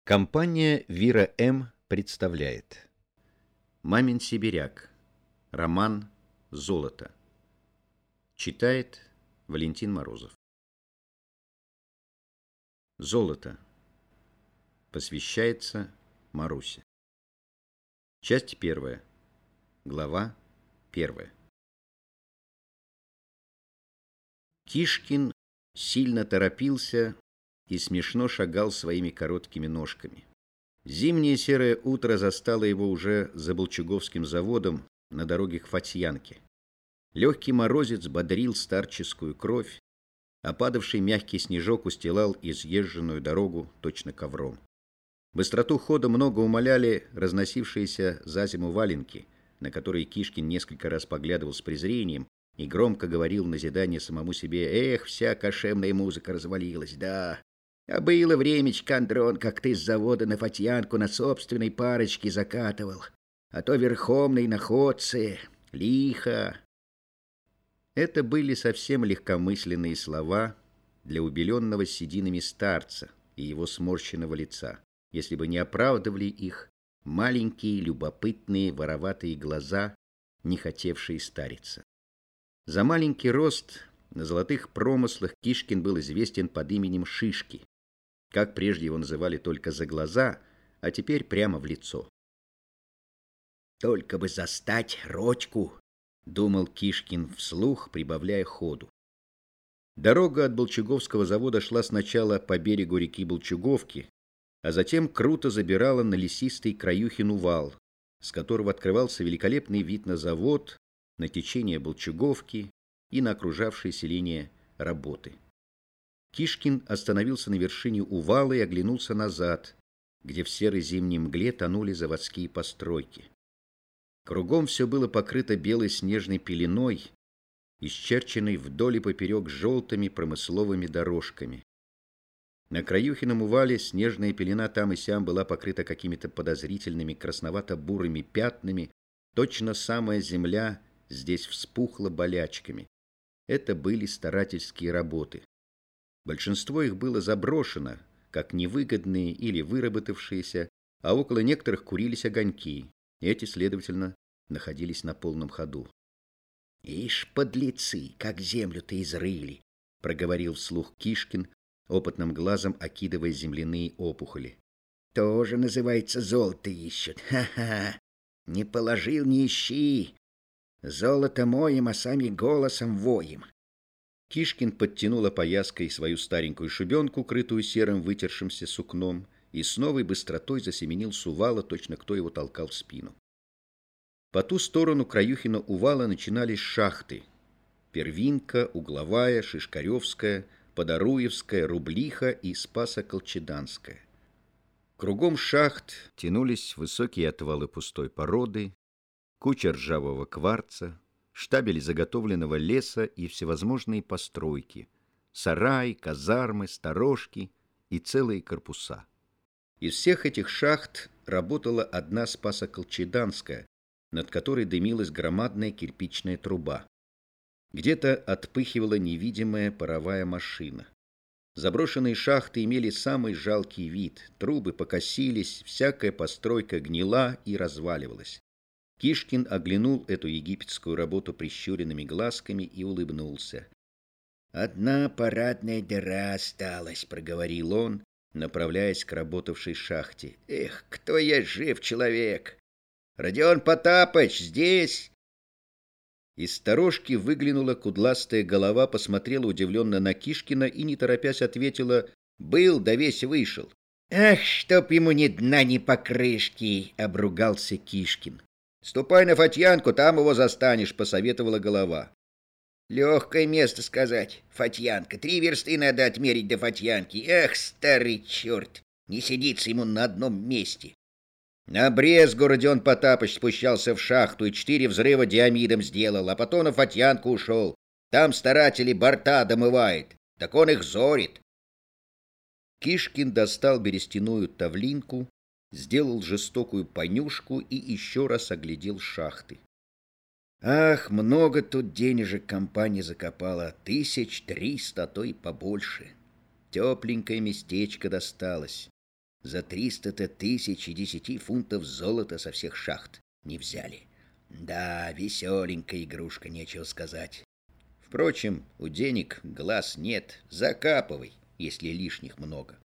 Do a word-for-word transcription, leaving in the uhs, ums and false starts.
Компания «Вира М.» представляет «Мамин сибиряк». Роман «Золото». Читает Валентин Морозов. «Золото». Посвящается Марусе. Часть первая. Глава первая. Кишкин сильно торопился и смешно шагал своими короткими ножками. Зимнее серое утро застало его уже за Болчуговским заводом на дороге к Фатьянке. Легкий морозец бодрил старческую кровь, а падавший мягкий снежок устилал изъезженную дорогу точно ковром. Быстроту хода много умаляли разносившиеся за зиму валенки, на которые Кишкин несколько раз поглядывал с презрением и громко говорил в назидание самому себе: «Эх, вся кошемная музыка развалилась, да! А было времечко, Андрон, как ты с завода на Фатьянку на собственной парочке закатывал, а то верхом на иноходце, лихо!» Это были совсем легкомысленные слова для убеленного сединами старца и его сморщенного лица, если бы не оправдывали их маленькие, любопытные, вороватые глаза, не хотевшие стариться. За маленький рост на золотых промыслах Кишкин был известен под именем Шишки. Как прежде его называли только за глаза, а теперь прямо в лицо. «Только бы застать Родьку», — думал Кишкин вслух, прибавляя ходу. Дорога от Болчуговского завода шла сначала по берегу реки Болчуговки, а затем круто забирала на лесистый Краюхин увал, с которого открывался великолепный вид на завод, на течение Болчуговки и на окружавшие селение работы. Кишкин остановился на вершине увала и оглянулся назад, где в серой зимней мгле тонули заводские постройки. Кругом все было покрыто белой снежной пеленой, исчерченной вдоль и поперек желтыми промысловыми дорожками. На Краюхином увале снежная пелена там и сям была покрыта какими-то подозрительными красновато-бурыми пятнами, точно самая земля здесь вспухла болячками. Это были старательские работы. Большинство их было заброшено, как невыгодные или выработавшиеся, а около некоторых курились огоньки. Эти, следовательно, находились на полном ходу. «Ишь, подлецы, как землю-то изрыли!» — проговорил вслух Кишкин, опытным глазом окидывая земляные опухоли. «Тоже, называется, золото ищут. Ха-ха! Не положил, не ищи! Золото моем, а сами голосом воем!» Кишкин подтянул опояской свою старенькую шубенку, крытую серым вытершимся сукном, и с новой быстротой засеменил с увала, точно кто его толкал в спину. По ту сторону Краюхина увала начинались шахты: Первинка, Угловая, Шишкаревская, Подоруевская, Рублиха и Спасо-Колчеданская. Кругом шахт тянулись высокие отвалы пустой породы, куча ржавого кварца, штабели заготовленного леса и всевозможные постройки, сараи, казармы, сторожки и целые корпуса. Из всех этих шахт работала одна Спасо-Колчеданская, над которой дымилась громадная кирпичная труба. Где-то отпыхивала невидимая паровая машина. Заброшенные шахты имели самый жалкий вид, трубы покосились, всякая постройка гнила и разваливалась. Кишкин оглянул эту египетскую работу прищуренными глазками и улыбнулся. «Одна парадная дыра осталась», — проговорил он, направляясь к работавшей шахте. «Эх, кто я жив человек! Родион Потапыч, здесь!» Из сторожки выглянула кудластая голова, посмотрела удивленно на Кишкина и, не торопясь, ответила: «Был, да весь вышел». «Ах, чтоб ему ни дна, ни покрышки!» — обругался Кишкин. «Ступай на Фатьянку, там его застанешь», — посоветовала голова. «Легкое место сказать, Фатьянка. Три версты надо отмерить до Фатьянки. Эх, старый черт, не сидится ему на одном месте». На Брезгу Родион Потапыч спущался в шахту и четыре взрыва диамидом сделал, а потом на Фатьянку ушел. Там старатели борта домывает, так он их зорит. Кишкин достал берестяную тавлинку, сделал жестокую понюшку и еще раз оглядел шахты. Ах, много тут денежек компания закопала, тысяч триста, а то и побольше. Тепленькое местечко досталось. За триста-то тысяч и десяти фунтов золота со всех шахт не взяли. Да, веселенькая игрушка, нечего сказать. Впрочем, у денег глаз нет, закапывай, если лишних много.